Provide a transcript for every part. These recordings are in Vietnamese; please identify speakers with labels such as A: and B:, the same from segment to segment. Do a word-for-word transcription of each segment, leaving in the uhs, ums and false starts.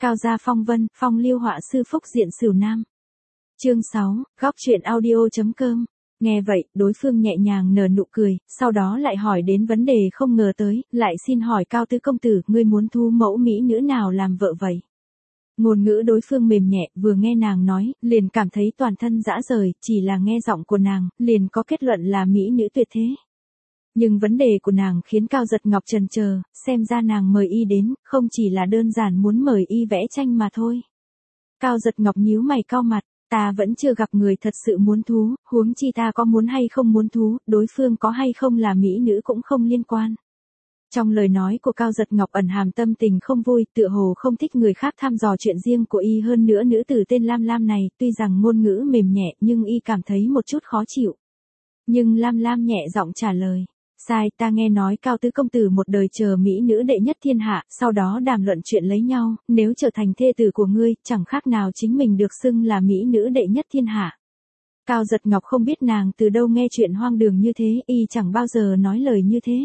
A: Cao gia phong vân, phong lưu họa sư phúc diện Sửu Nam. Chương sáu, góc truyện audio.com. Nghe vậy, đối phương nhẹ nhàng nở nụ cười, sau đó lại hỏi đến vấn đề không ngờ tới, lại xin hỏi Cao tứ công tử, ngươi muốn thu mẫu mỹ nữ nào làm vợ vậy? Ngôn ngữ đối phương mềm nhẹ, vừa nghe nàng nói, liền cảm thấy toàn thân dã rời, chỉ là nghe giọng của nàng, liền có kết luận là mỹ nữ tuyệt thế. Nhưng vấn đề của nàng khiến Cao Giật Ngọc chần chờ, xem ra nàng mời y đến, không chỉ là đơn giản muốn mời y vẽ tranh mà thôi. Cao Giật Ngọc nhíu mày cau mặt, ta vẫn chưa gặp người thật sự muốn thú, huống chi ta có muốn hay không muốn thú, đối phương có hay không là mỹ nữ cũng không liên quan. Trong lời nói của Cao Giật Ngọc ẩn hàm tâm tình không vui, tựa hồ không thích người khác thăm dò chuyện riêng của y, hơn nữa nữ tử tên Lam Lam này, tuy rằng ngôn ngữ mềm nhẹ nhưng y cảm thấy một chút khó chịu. Nhưng Lam Lam nhẹ giọng trả lời, sai, ta nghe nói Cao tứ công tử một đời chờ mỹ nữ đệ nhất thiên hạ, sau đó đàm luận chuyện lấy nhau, nếu trở thành thê tử của ngươi, chẳng khác nào chính mình được xưng là mỹ nữ đệ nhất thiên hạ. Cao Giật Ngọc không biết nàng từ đâu nghe chuyện hoang đường như thế, y chẳng bao giờ nói lời như thế.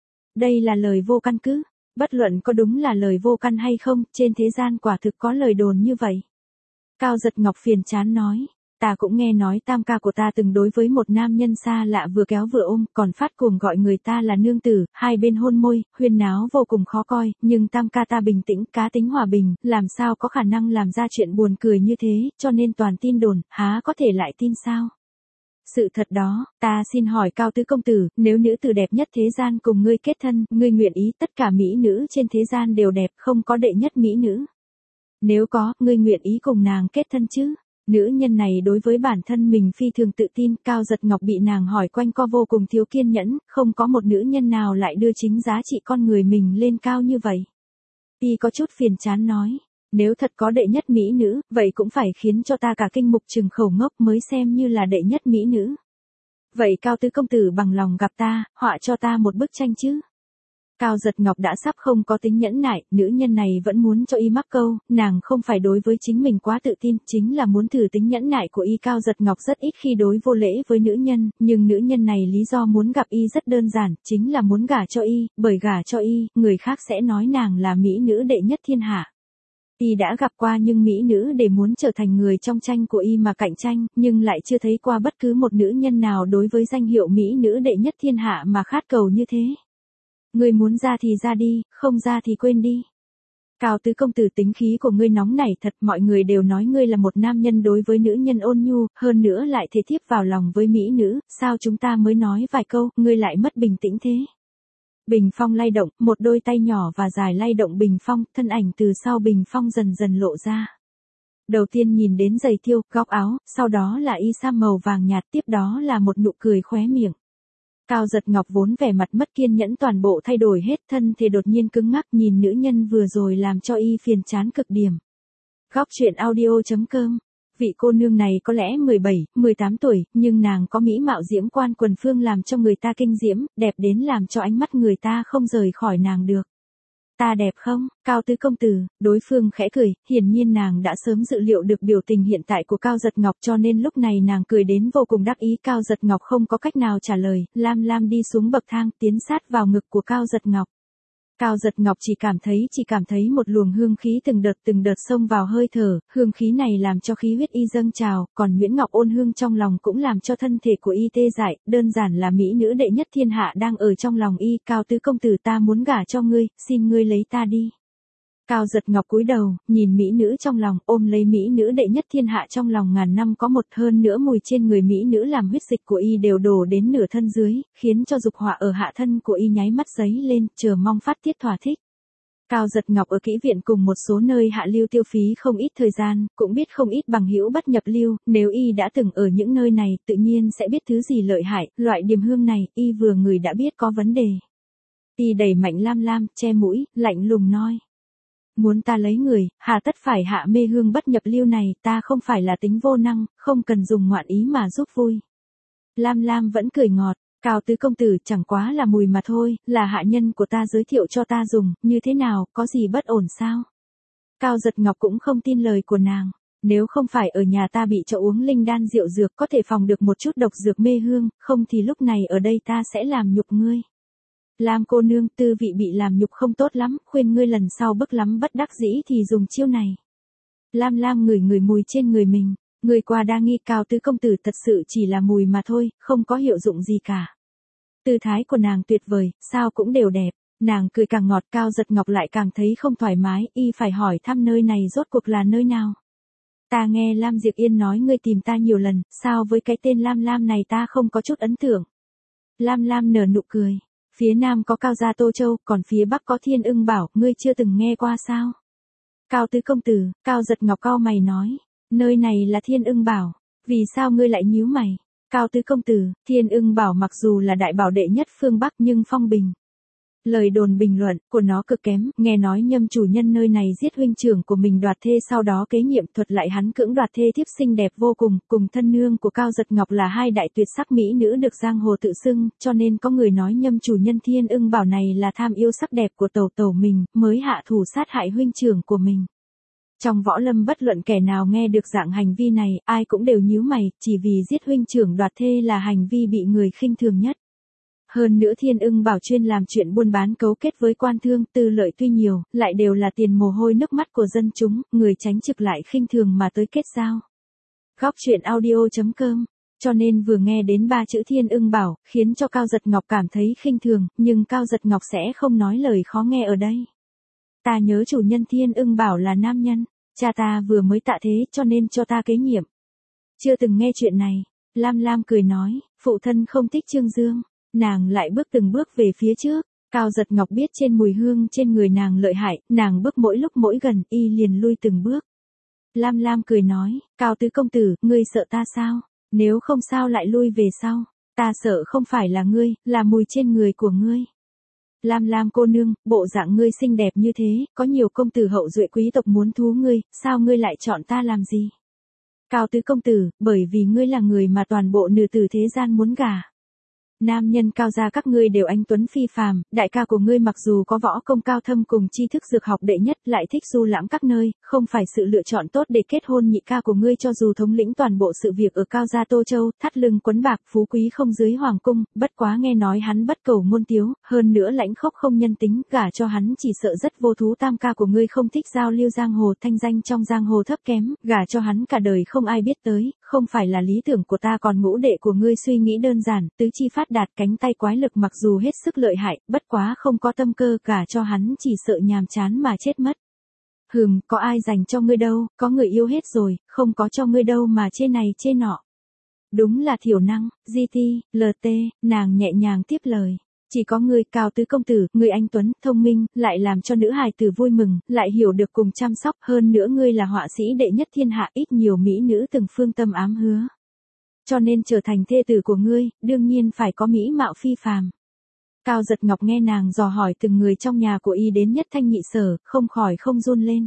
A: Đây là lời vô căn cứ, bất luận có đúng là lời vô căn hay không, trên thế gian quả thực có lời đồn như vậy. Cao Giật Ngọc phiền chán nói, ta cũng nghe nói tam ca của ta từng đối với một nam nhân xa lạ vừa kéo vừa ôm, còn phát cuồng gọi người ta là nương tử, hai bên hôn môi, huyên náo vô cùng khó coi, nhưng tam ca ta bình tĩnh, cá tính hòa bình, làm sao có khả năng làm ra chuyện buồn cười như thế, cho nên toàn tin đồn, há có thể lại tin sao? Sự thật đó, ta xin hỏi Cao tứ công tử, nếu nữ tử đẹp nhất thế gian cùng ngươi kết thân, ngươi nguyện ý tất cả mỹ nữ trên thế gian đều đẹp, không có đệ nhất mỹ nữ? Nếu có, ngươi nguyện ý cùng nàng kết thân chứ? Nữ nhân này đối với bản thân mình phi thường tự tin, Cao Giật Ngọc bị nàng hỏi quanh co vô cùng thiếu kiên nhẫn, không có một nữ nhân nào lại đưa chính giá trị con người mình lên cao như vậy. Y có chút phiền chán nói, nếu thật có đệ nhất mỹ nữ, vậy cũng phải khiến cho ta cả kinh mục trừng khẩu ngốc mới xem như là đệ nhất mỹ nữ. Vậy Cao tứ công tử bằng lòng gặp ta, họa cho ta một bức tranh chứ? Cao Giật Ngọc đã sắp không có tính nhẫn nại, nữ nhân này vẫn muốn cho y mắc câu, nàng không phải đối với chính mình quá tự tin, chính là muốn thử tính nhẫn nại của y. Cao Giật Ngọc rất ít khi đối vô lễ với nữ nhân, nhưng nữ nhân này lý do muốn gặp y rất đơn giản, chính là muốn gả cho y, bởi gả cho y, người khác sẽ nói nàng là mỹ nữ đệ nhất thiên hạ. Y đã gặp qua nhưng mỹ nữ để muốn trở thành người trong tranh của y mà cạnh tranh, nhưng lại chưa thấy qua bất cứ một nữ nhân nào đối với danh hiệu mỹ nữ đệ nhất thiên hạ mà khát cầu như thế. Ngươi muốn ra thì ra đi, không ra thì quên đi. Cao tứ công tử tính khí của ngươi nóng nảy thật, mọi người đều nói ngươi là một nam nhân đối với nữ nhân ôn nhu, hơn nữa lại thể thiếp vào lòng với mỹ nữ, sao chúng ta mới nói vài câu, ngươi lại mất bình tĩnh thế? Bình phong lay động, một đôi tay nhỏ và dài lay động bình phong, thân ảnh từ sau bình phong dần dần lộ ra. Đầu tiên nhìn đến giày thêu, góc áo, sau đó là y sam màu vàng nhạt, tiếp đó là một nụ cười khóe miệng. Cao Giật Ngọc vốn vẻ mặt mất kiên nhẫn toàn bộ thay đổi hết, thân thể đột nhiên cứng ngắc, nhìn nữ nhân vừa rồi làm cho y phiền chán cực điểm. Góc truyện audio.com. Vị cô nương này có lẽ mười bảy, mười tám tuổi, nhưng nàng có mỹ mạo diễm quan quần phương làm cho người ta kinh diễm, đẹp đến làm cho ánh mắt người ta không rời khỏi nàng được. Ta đẹp không, Cao tứ công tử? Đối phương khẽ cười, hiển nhiên nàng đã sớm dự liệu được biểu tình hiện tại của Cao Giật Ngọc, cho nên lúc này nàng cười đến vô cùng đắc ý. Cao Giật Ngọc không có cách nào trả lời, Lam Lam đi xuống bậc thang, tiến sát vào ngực của Cao Giật Ngọc. Cao Giật Ngọc chỉ cảm thấy chỉ cảm thấy một luồng hương khí từng đợt từng đợt xông vào hơi thở, hương khí này làm cho khí huyết y dâng trào, còn Nguyễn Ngọc ôn hương trong lòng cũng làm cho thân thể của y tê dại, đơn giản là mỹ nữ đệ nhất thiên hạ đang ở trong lòng y. Cao tứ công tử, ta muốn gả cho ngươi, xin ngươi lấy ta đi. Cao Giật Ngọc cúi đầu, nhìn mỹ nữ trong lòng, ôm lấy mỹ nữ đệ nhất thiên hạ trong lòng ngàn năm có một, hơn nữa mùi trên người mỹ nữ làm huyết dịch của y đều đổ đến nửa thân dưới, khiến cho dục hỏa ở hạ thân của y nháy mắt giấy lên, chờ mong phát tiết thỏa thích. Cao Giật Ngọc ở kỹ viện cùng một số nơi hạ lưu tiêu phí không ít thời gian, cũng biết không ít bằng hữu bất nhập lưu, nếu y đã từng ở những nơi này, tự nhiên sẽ biết thứ gì lợi hại, loại điềm hương này, y vừa ngửi đã biết có vấn đề. Y đẩy mạnh Lam Lam, che mũi, lạnh lùng nói. Muốn ta lấy người, hà tất phải hạ mê hương bất nhập lưu này, ta không phải là tính vô năng, không cần dùng ngoạn ý mà giúp vui. Lam Lam vẫn cười ngọt, Cao tứ công tử chẳng quá là mùi mà thôi, là hạ nhân của ta giới thiệu cho ta dùng, như thế nào, có gì bất ổn sao? Cao Giật Ngọc cũng không tin lời của nàng, nếu không phải ở nhà ta bị cho uống linh đan rượu dược có thể phòng được một chút độc dược mê hương, không thì lúc này ở đây ta sẽ làm nhục ngươi. Lam cô nương, tư vị bị làm nhục không tốt lắm, khuyên ngươi lần sau bức lắm bất đắc dĩ thì dùng chiêu này. Lam Lam ngửi ngửi mùi trên người mình, người qua đa nghi Cao tứ công tử thật sự chỉ là mùi mà thôi, không có hiệu dụng gì cả. Tư thái của nàng tuyệt vời, sao cũng đều đẹp, nàng cười càng ngọt. Cao Giật Ngọc lại càng thấy không thoải mái, y phải hỏi thăm nơi này rốt cuộc là nơi nào. Ta nghe Lam Diệp Yên nói ngươi tìm ta nhiều lần, sao với cái tên Lam Lam này ta không có chút ấn tượng. Lam Lam nở nụ cười, phía nam có Cao gia Tô Châu, còn phía bắc có Thiên Ưng Bảo, ngươi chưa từng nghe qua sao? Cao tứ công tử, Cao Giật Ngọc cau mày nói, nơi này là Thiên Ưng Bảo, vì sao ngươi lại nhíu mày? Cao tứ công tử, Thiên Ưng Bảo mặc dù là đại bảo đệ nhất phương Bắc nhưng phong bình. Lời đồn bình luận của nó cực kém, nghe nói Nhâm chủ nhân nơi này giết huynh trưởng của mình đoạt thê, sau đó kế nhiệm thuật lại hắn cưỡng đoạt thê thiếp xinh đẹp vô cùng, cùng thân nương của Cao Giật Ngọc là hai đại tuyệt sắc mỹ nữ được giang hồ tự xưng, cho nên có người nói Nhâm chủ nhân Thiên Ưng Bảo này là tham yêu sắc đẹp của tẩu tẩu mình, mới hạ thủ sát hại huynh trưởng của mình. Trong võ lâm bất luận kẻ nào nghe được dạng hành vi này, ai cũng đều nhíu mày, chỉ vì giết huynh trưởng đoạt thê là hành vi bị người khinh thường nhất. Hơn nữa Thiên Ưng Bảo chuyên làm chuyện buôn bán cấu kết với quan thương, tư lợi tuy nhiều, lại đều là tiền mồ hôi nước mắt của dân chúng, người tránh trực lại khinh thường mà tới kết giao. Góc truyện audio chấm com. Cho nên vừa nghe đến ba chữ Thiên Ưng Bảo, khiến cho Cao Giật Ngọc cảm thấy khinh thường, nhưng Cao Giật Ngọc sẽ không nói lời khó nghe ở đây. Ta nhớ chủ nhân Thiên Ưng Bảo là nam nhân, cha ta vừa mới tạ thế cho nên cho ta kế nhiệm. Chưa từng nghe chuyện này, Lam Lam cười nói, phụ thân không thích Trương Dương. Nàng lại bước từng bước về phía trước, Cao Giật Ngọc biết trên mùi hương trên người nàng lợi hại, nàng bước mỗi lúc mỗi gần, y liền lui từng bước. Lam Lam cười nói, Cao tứ công tử, ngươi sợ ta sao? Nếu không sao lại lui về sau, ta sợ không phải là ngươi, là mùi trên người của ngươi. Lam Lam cô nương, bộ dạng ngươi xinh đẹp như thế, có nhiều công tử hậu duệ quý tộc muốn thú ngươi, sao ngươi lại chọn ta làm gì? Cao tứ công tử, bởi vì ngươi là người mà toàn bộ nữ tử thế gian muốn gả. Nam nhân Cao gia các ngươi đều anh tuấn phi phàm, đại ca của ngươi mặc dù có võ công cao thâm cùng tri thức dược học đệ nhất, lại thích du lãm các nơi, không phải sự lựa chọn tốt để kết hôn. Nhị ca của ngươi cho dù thống lĩnh toàn bộ sự việc ở Cao gia Tô Châu, thắt lưng quấn bạc, phú quý không dưới hoàng cung, bất quá nghe nói hắn bất cầu ngôn tiếu, hơn nữa lãnh khốc không nhân tính, gả cho hắn chỉ sợ rất vô thú. Tam ca của ngươi không thích giao lưu giang hồ, thanh danh trong giang hồ thấp kém, gả cho hắn cả đời không ai biết tới, không phải là lý tưởng của ta. Còn ngũ đệ của ngươi suy nghĩ đơn giản, tứ chi phát đạt, cánh tay quái lực, mặc dù hết sức lợi hại, bất quá không có tâm cơ, gả cho hắn chỉ sợ nhàm chán mà chết mất. Hừm, có ai dành cho ngươi đâu, có người yêu hết rồi, không có cho ngươi đâu mà chê này chê nọ. Đúng là thiểu năng, giê tê, lờ tê, nàng nhẹ nhàng tiếp lời. Chỉ có ngươi, Cao tứ công tử, ngươi anh tuấn, thông minh, lại làm cho nữ hài tử vui mừng, lại hiểu được cùng chăm sóc, hơn nữa ngươi là họa sĩ đệ nhất thiên hạ, ít nhiều mỹ nữ từng phương tâm ám hứa. Cho nên trở thành thê tử của ngươi, đương nhiên phải có mỹ mạo phi phàm. Cao Giật Ngọc nghe nàng dò hỏi từng người trong nhà của y đến nhất thanh nhị sở, không khỏi không run lên.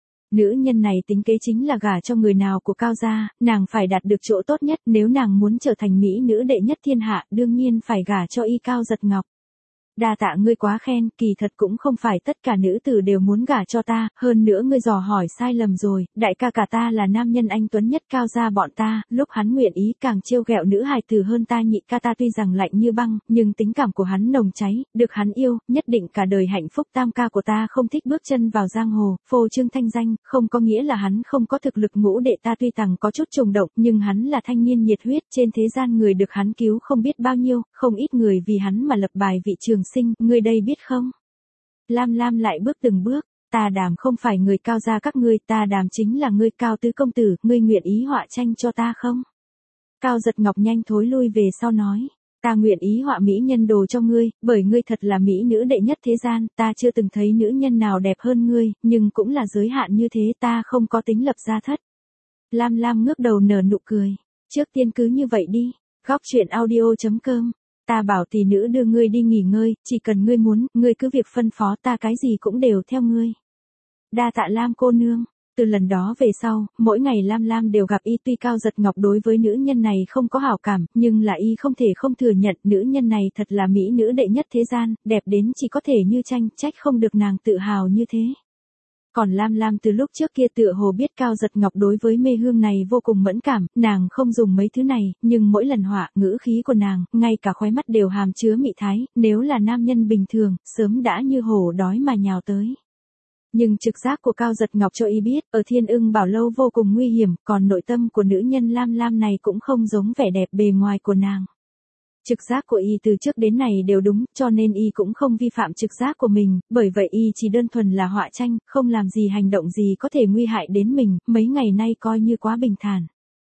A: Nữ nhân này tính kế chính là gả cho người nào của Cao gia, nàng phải đạt được chỗ tốt nhất, nếu nàng muốn trở thành mỹ nữ đệ nhất thiên hạ, đương nhiên phải gả cho y Cao Giật Ngọc. Đa tạ ngươi quá khen, kỳ thật cũng không phải tất cả nữ tử đều muốn gả cho ta, hơn nữa ngươi dò hỏi sai lầm rồi, đại ca cả ta là nam nhân anh tuấn nhất Cao gia bọn ta, lúc hắn nguyện ý càng trêu ghẹo nữ hài tử hơn ta. Nhị ca ta tuy rằng lạnh như băng, nhưng tính cảm của hắn nồng cháy, được hắn yêu, nhất định cả đời hạnh phúc. Tam ca của ta không thích bước chân vào giang hồ, phô trương thanh danh, không có nghĩa là hắn không có thực lực. Ngũ đệ ta tuy rằng có chút trùng động, nhưng hắn là thanh niên nhiệt huyết, trên thế gian người được hắn cứu không biết bao nhiêu, không ít người vì hắn mà lập bài vị trường sinh, ngươi đây biết không? Lam Lam lại bước từng bước, ta Đàm không phải người Cao gia các ngươi, ta Đàm chính là ngươi Cao tứ công tử, ngươi nguyện ý họa tranh cho ta không? Cao Giật Ngọc nhanh thối lui về sau nói, ta nguyện ý họa mỹ nhân đồ cho ngươi, bởi ngươi thật là mỹ nữ đệ nhất thế gian, ta chưa từng thấy nữ nhân nào đẹp hơn ngươi, nhưng cũng là giới hạn như thế, ta không có tính lập gia thất. Lam Lam ngước đầu nở nụ cười, trước tiên cứ như vậy đi. Góc truyện audio chấm com. Ta bảo tỷ nữ đưa ngươi đi nghỉ ngơi, chỉ cần ngươi muốn, ngươi cứ việc phân phó, ta cái gì cũng đều theo ngươi. Đa tạ Lam cô nương. Từ lần đó về sau, mỗi ngày Lam Lam đều gặp y, tuy Cao Giật Ngọc đối với nữ nhân này không có hảo cảm, nhưng là y không thể không thừa nhận nữ nhân này thật là mỹ nữ đệ nhất thế gian, đẹp đến chỉ có thể như tranh, trách không được nàng tự hào như thế. Còn Lam Lam từ lúc trước kia tựa hồ biết Cao Giật Ngọc đối với mê hương này vô cùng mẫn cảm, nàng không dùng mấy thứ này, nhưng mỗi lần họa, ngữ khí của nàng, ngay cả khóe mắt đều hàm chứa mị thái, nếu là nam nhân bình thường, sớm đã như hổ đói mà nhào tới. Nhưng trực giác của Cao Giật Ngọc cho y biết, ở Thiên Ưng Bảo Lâu vô cùng nguy hiểm, còn nội tâm của nữ nhân Lam Lam này cũng không giống vẻ đẹp bề ngoài của nàng. Trực giác của y từ trước đến này đều đúng, cho nên y cũng không vi phạm trực giác của mình, bởi vậy y chỉ đơn thuần là họa tranh, không làm gì hành động gì có thể nguy hại đến mình, mấy ngày nay coi như quá bình thản.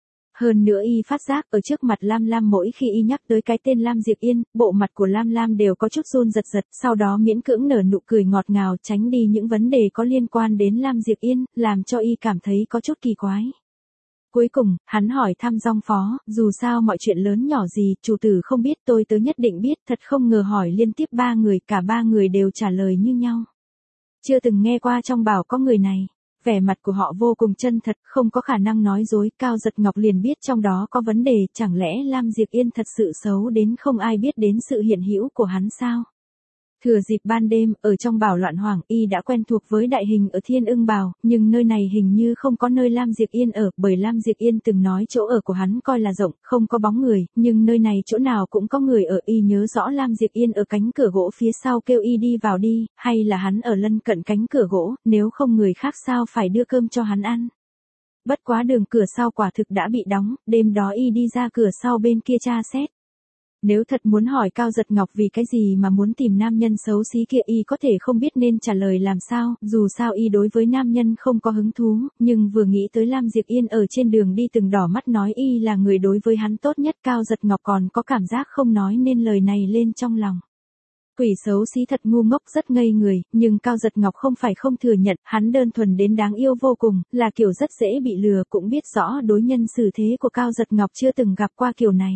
A: Hơn nữa y phát giác ở trước mặt Lam Lam mỗi khi y nhắc tới cái tên Lam Diệp Yên, bộ mặt của Lam Lam đều có chút run giật giật, sau đó miễn cưỡng nở nụ cười ngọt ngào tránh đi những vấn đề có liên quan đến Lam Diệp Yên, làm cho y cảm thấy có chút kỳ quái. Cuối cùng, hắn hỏi thăm Dong Phó, dù sao mọi chuyện lớn nhỏ gì, chủ tử không biết tôi tớ nhất định biết, thật không ngờ hỏi liên tiếp ba người, cả ba người đều trả lời như nhau. Chưa từng nghe qua trong bảo có người này. Vẻ mặt của họ vô cùng chân thật, không có khả năng nói dối, Cao Giật Ngọc liền biết trong đó có vấn đề, chẳng lẽ Lam Diệp Yên thật sự xấu đến không ai biết đến sự hiện hữu của hắn sao? Thừa dịp ban đêm, ở trong bảo loạn hoàng, y đã quen thuộc với đại hình ở Thiên Ưng Bảo, nhưng nơi này hình như không có nơi Lam Diệp Yên ở, bởi Lam Diệp Yên từng nói chỗ ở của hắn coi là rộng, không có bóng người, nhưng nơi này chỗ nào cũng có người ở, y nhớ rõ Lam Diệp Yên ở cánh cửa gỗ phía sau kêu y đi vào đi, hay là hắn ở lân cận cánh cửa gỗ, nếu không người khác sao phải đưa cơm cho hắn ăn. Bất quá đường cửa sau quả thực đã bị đóng, đêm đó y đi ra cửa sau bên kia tra xét. Nếu thật muốn hỏi Cao Giật Ngọc vì cái gì mà muốn tìm nam nhân xấu xí kia y có thể không biết nên trả lời làm sao, dù sao y đối với nam nhân không có hứng thú, nhưng vừa nghĩ tới Lam Diệp Yên ở trên đường đi từng đỏ mắt nói y là người đối với hắn tốt nhất, Cao Giật Ngọc còn có cảm giác không nói nên lời này lên trong lòng. Quỷ xấu xí thật ngu ngốc rất ngây người, nhưng Cao Giật Ngọc không phải không thừa nhận, hắn đơn thuần đến đáng yêu vô cùng, là kiểu rất dễ bị lừa, cũng biết rõ đối nhân xử thế của Cao Giật Ngọc chưa từng gặp qua kiểu này.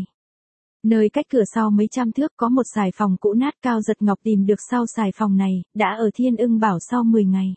A: Nơi cách cửa sau mấy trăm thước có một xài phòng cũ nát, Cao Giật Ngọc tìm được sau xài phòng này, đã ở Thiên Ưng Bảo sau mười ngày.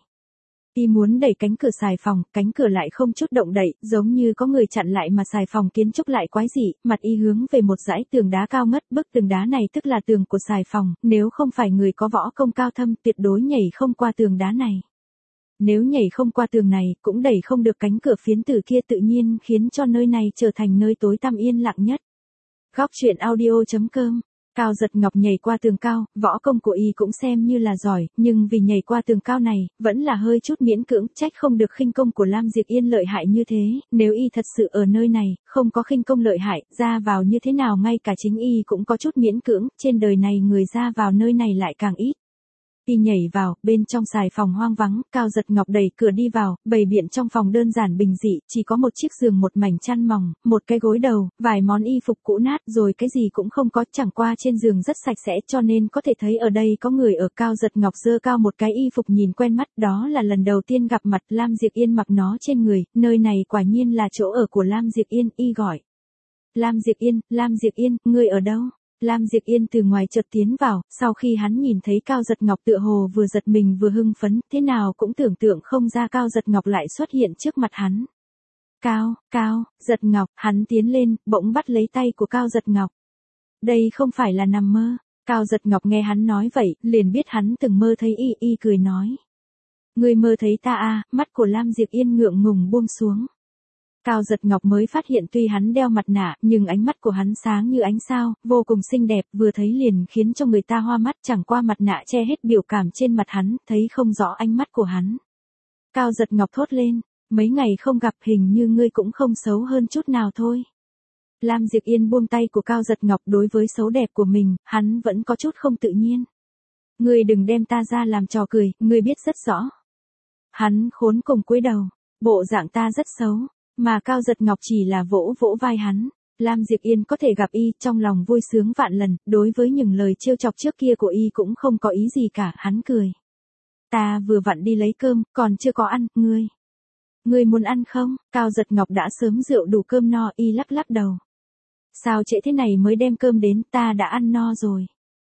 A: Y muốn đẩy cánh cửa xài phòng, cánh cửa lại không chút động đậy, giống như có người chặn lại mà xài phòng kiến trúc lại quái dị, mặt y hướng về một dãy tường đá cao ngất, bức tường đá này tức là tường của xài phòng, nếu không phải người có võ công cao thâm tuyệt đối nhảy không qua tường đá này. Nếu nhảy không qua tường này, cũng đẩy không được cánh cửa phiến tử kia, tự nhiên khiến cho nơi này trở thành nơi tối tăm yên lặng nhất. Góc truyện audio chấm com. Cao Giật Ngọc nhảy qua tường cao, võ công của y cũng xem như là giỏi, nhưng vì nhảy qua tường cao này, vẫn là hơi chút miễn cưỡng, trách không được khinh công của Lam Diệp Yên lợi hại như thế, nếu y thật sự ở nơi này, không có khinh công lợi hại, ra vào như thế nào ngay cả chính y cũng có chút miễn cưỡng, trên đời này người ra vào nơi này lại càng ít. Y nhảy vào, bên trong xài phòng hoang vắng, Cao Giật Ngọc đẩy cửa đi vào, bày biện trong phòng đơn giản bình dị, chỉ có một chiếc giường, một mảnh chăn mỏng, một cái gối đầu, vài món y phục cũ nát, rồi cái gì cũng không có, chẳng qua trên giường rất sạch sẽ cho nên có thể thấy ở đây có người ở. Cao Giật Ngọc giơ cao một cái y phục nhìn quen mắt, đó là lần đầu tiên gặp mặt Lam Diệp Yên mặc nó trên người, nơi này quả nhiên là chỗ ở của Lam Diệp Yên, y gọi. Lam Diệp Yên, Lam Diệp Yên, ngươi ở đâu? Lam Diệp Yên từ ngoài chợt tiến vào, sau khi hắn nhìn thấy Cao Giật Ngọc tựa hồ vừa giật mình vừa hưng phấn, thế nào cũng tưởng tượng không ra Cao Giật Ngọc lại xuất hiện trước mặt hắn. Cao, Cao, Giật Ngọc, hắn tiến lên, bỗng bắt lấy tay của Cao Giật Ngọc. Đây không phải là nằm mơ. Cao Giật Ngọc nghe hắn nói vậy, liền biết hắn từng mơ thấy y, y cười nói. Ngươi mơ thấy ta à, mắt của Lam Diệp Yên ngượng ngùng buông xuống. Cao Giật Ngọc mới phát hiện tuy hắn đeo mặt nạ, nhưng ánh mắt của hắn sáng như ánh sao, vô cùng xinh đẹp, vừa thấy liền khiến cho người ta hoa mắt, chẳng qua mặt nạ che hết biểu cảm trên mặt hắn, thấy không rõ ánh mắt của hắn. Cao Giật Ngọc thốt lên, mấy ngày không gặp hình như ngươi cũng không xấu hơn chút nào thôi. Lam Diệp Yên buông tay của Cao Giật Ngọc, đối với xấu đẹp của mình, hắn vẫn có chút không tự nhiên. Ngươi đừng đem ta ra làm trò cười, ngươi biết rất rõ. Hắn khốn cùng cúi đầu, bộ dạng ta rất xấu. Mà Cao Giật Ngọc chỉ là vỗ vỗ vai hắn. Lam Diệp Yên có thể gặp y, trong lòng vui sướng vạn lần, đối với những lời trêu chọc trước kia của y cũng không có ý gì cả, hắn cười. Ta vừa vặn đi lấy cơm, còn chưa có ăn, ngươi. Ngươi muốn ăn không? Cao Giật Ngọc đã sớm rượu đủ cơm no, y lắc lắc đầu. Sao trễ thế này mới đem cơm đến, ta đã ăn no rồi.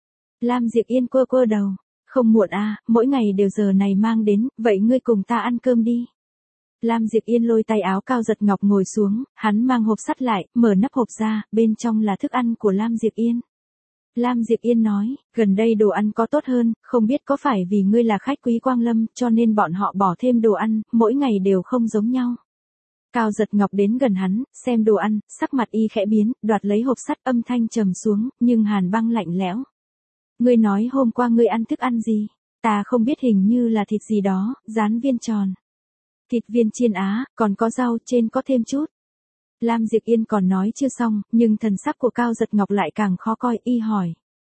A: Lam Diệp Yên quơ quơ đầu. Không muộn à, mỗi ngày đều giờ này mang đến, vậy ngươi cùng ta ăn cơm đi. Lam Diệp Yên lôi tay áo Cao Giật Ngọc ngồi xuống, hắn mang hộp sắt lại, mở nắp hộp ra, bên trong là thức ăn của Lam Diệp Yên. Lam Diệp Yên nói, gần đây đồ ăn có tốt hơn, không biết có phải vì ngươi là khách quý quang lâm, cho nên bọn họ bỏ thêm đồ ăn, mỗi ngày đều không giống nhau. Cao Giật Ngọc đến gần hắn, xem đồ ăn, sắc mặt y khẽ biến, đoạt lấy hộp sắt, âm thanh trầm xuống, nhưng hàn băng lạnh lẽo. Ngươi nói hôm qua ngươi ăn thức ăn gì? Ta không biết, hình như là thịt gì đó, rán viên tròn. Thịt viên chiên á, còn có rau, trên có thêm chút. Lam Diệp Yên còn nói chưa xong, nhưng thần sắc của Cao Giật Ngọc lại càng khó coi, y hỏi.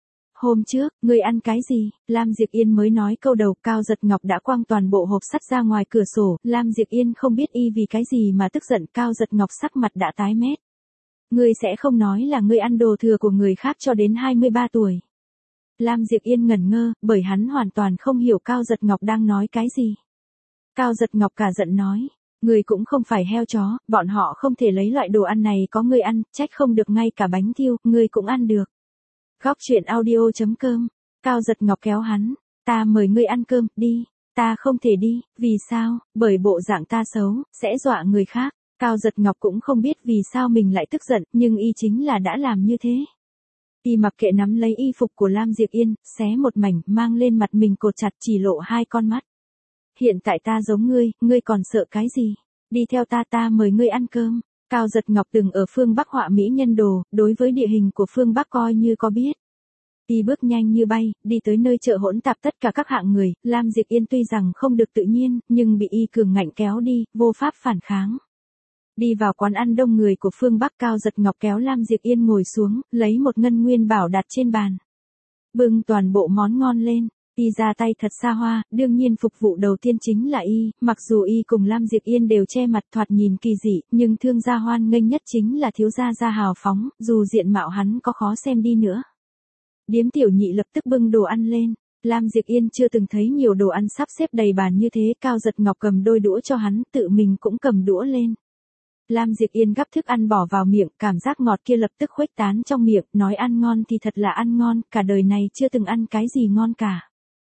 A: Hôm trước, ngươi ăn cái gì? Lam Diệp Yên mới nói câu đầu, Cao Giật Ngọc đã quăng toàn bộ hộp sắt ra ngoài cửa sổ, Lam Diệp Yên không biết y vì cái gì mà tức giận, Cao Giật Ngọc sắc mặt đã tái mét. Ngươi sẽ không nói là ngươi ăn đồ thừa của người khác cho đến hai mươi ba tuổi. Lam Diệp Yên ngẩn ngơ, bởi hắn hoàn toàn không hiểu Cao Giật Ngọc đang nói cái gì. Cao Giật Ngọc cả giận nói. Ngươi cũng không phải heo chó, bọn họ không thể lấy loại đồ ăn này có ngươi ăn, trách không được ngay cả bánh thiêu, ngươi cũng ăn được. Góc truyện audio chấm com, Cao Giật Ngọc kéo hắn, ta mời ngươi ăn cơm, đi, ta không thể đi, vì sao, bởi bộ dạng ta xấu, sẽ dọa người khác. Cao Giật Ngọc cũng không biết vì sao mình lại tức giận, nhưng y chính là đã làm như thế. Y mặc kệ nắm lấy y phục của Lam Diệp Yên, xé một mảnh, mang lên mặt mình cột chặt, chỉ lộ hai con mắt. Hiện tại ta giống ngươi, ngươi còn sợ cái gì? Đi theo ta, ta mời ngươi ăn cơm. Cao Giật Ngọc từng ở phương Bắc họa mỹ nhân đồ, đối với địa hình của phương Bắc coi như có biết. Y bước nhanh như bay, đi tới nơi chợ hỗn tạp tất cả các hạng người, Lam Diệp Yên tuy rằng không được tự nhiên, nhưng bị y cường ngạnh kéo đi, vô pháp phản kháng. Đi vào quán ăn đông người của phương Bắc, Cao Giật Ngọc kéo Lam Diệp Yên ngồi xuống, lấy một ngân nguyên bảo đặt trên bàn. Bưng toàn bộ món ngon lên. Y ra tay thật xa hoa, đương nhiên phục vụ đầu tiên chính là y, mặc dù y cùng Lam Diệp Yên đều che mặt thoạt nhìn kỳ dị, nhưng thương gia hoan nghênh nhất chính là thiếu gia gia hào phóng, dù diện mạo hắn có khó xem đi nữa. Điếm tiểu nhị lập tức bưng đồ ăn lên, Lam Diệp Yên chưa từng thấy nhiều đồ ăn sắp xếp đầy bàn như thế, Cao Giật Ngọc cầm đôi đũa cho hắn, tự mình cũng cầm đũa lên. Lam Diệp Yên gắp thức ăn bỏ vào miệng, cảm giác ngọt kia lập tức khuếch tán trong miệng, nói ăn ngon thì thật là ăn ngon, cả đời này chưa từng ăn cái gì ngon cả.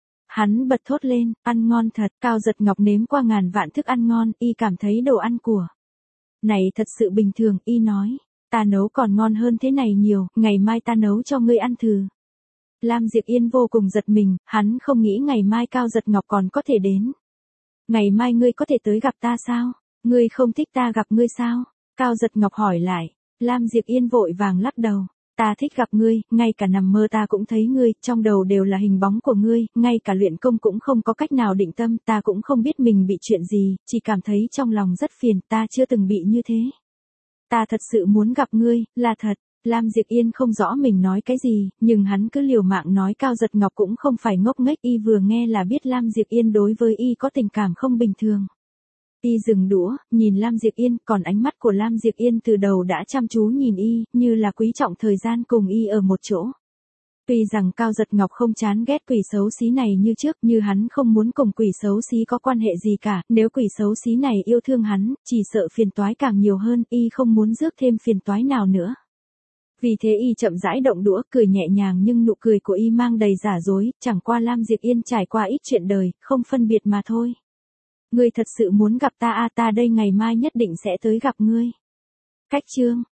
A: Hắn bật thốt lên, ăn ngon thật, Cao Giật Ngọc nếm qua ngàn vạn thức ăn ngon, y cảm thấy đồ ăn của này thật sự bình thường, y nói, ta nấu còn ngon hơn thế này nhiều, ngày mai ta nấu cho ngươi ăn thử. Lam Diệp Yên vô cùng giật mình, hắn không nghĩ ngày mai Cao Giật Ngọc còn có thể đến. Ngày mai ngươi có thể tới gặp ta sao? Ngươi không thích ta gặp ngươi sao? Cao Giật Ngọc hỏi lại, Lam Diệp Yên vội vàng lắc đầu. Ta thích gặp ngươi, ngay cả nằm mơ ta cũng thấy ngươi, trong đầu đều là hình bóng của ngươi, ngay cả luyện công cũng không có cách nào định tâm, ta cũng không biết mình bị chuyện gì, chỉ cảm thấy trong lòng rất phiền, ta chưa từng bị như thế. Ta thật sự muốn gặp ngươi, là thật. Lam Diệp Yên không rõ mình nói cái gì, nhưng hắn cứ liều mạng nói. Cao Giật Ngọc cũng không phải ngốc nghếch, y vừa nghe là biết Lam Diệp Yên đối với y có tình cảm không bình thường. Y dừng đũa, nhìn Lam Diệp Yên, còn ánh mắt của Lam Diệp Yên từ đầu đã chăm chú nhìn y, như là quý trọng thời gian cùng y ở một chỗ. Tuy rằng Cao Giật Ngọc không chán ghét quỷ xấu xí này như trước, như hắn không muốn cùng quỷ xấu xí có quan hệ gì cả, nếu quỷ xấu xí này yêu thương hắn, chỉ sợ phiền toái càng nhiều hơn, y không muốn rước thêm phiền toái nào nữa. Vì thế y chậm rãi động đũa, cười nhẹ nhàng, nhưng nụ cười của y mang đầy giả dối, chẳng qua Lam Diệp Yên trải qua ít chuyện đời, không phân biệt mà thôi. Ngươi thật sự muốn gặp ta à, ta đây ngày mai nhất định sẽ tới gặp ngươi. Cách chương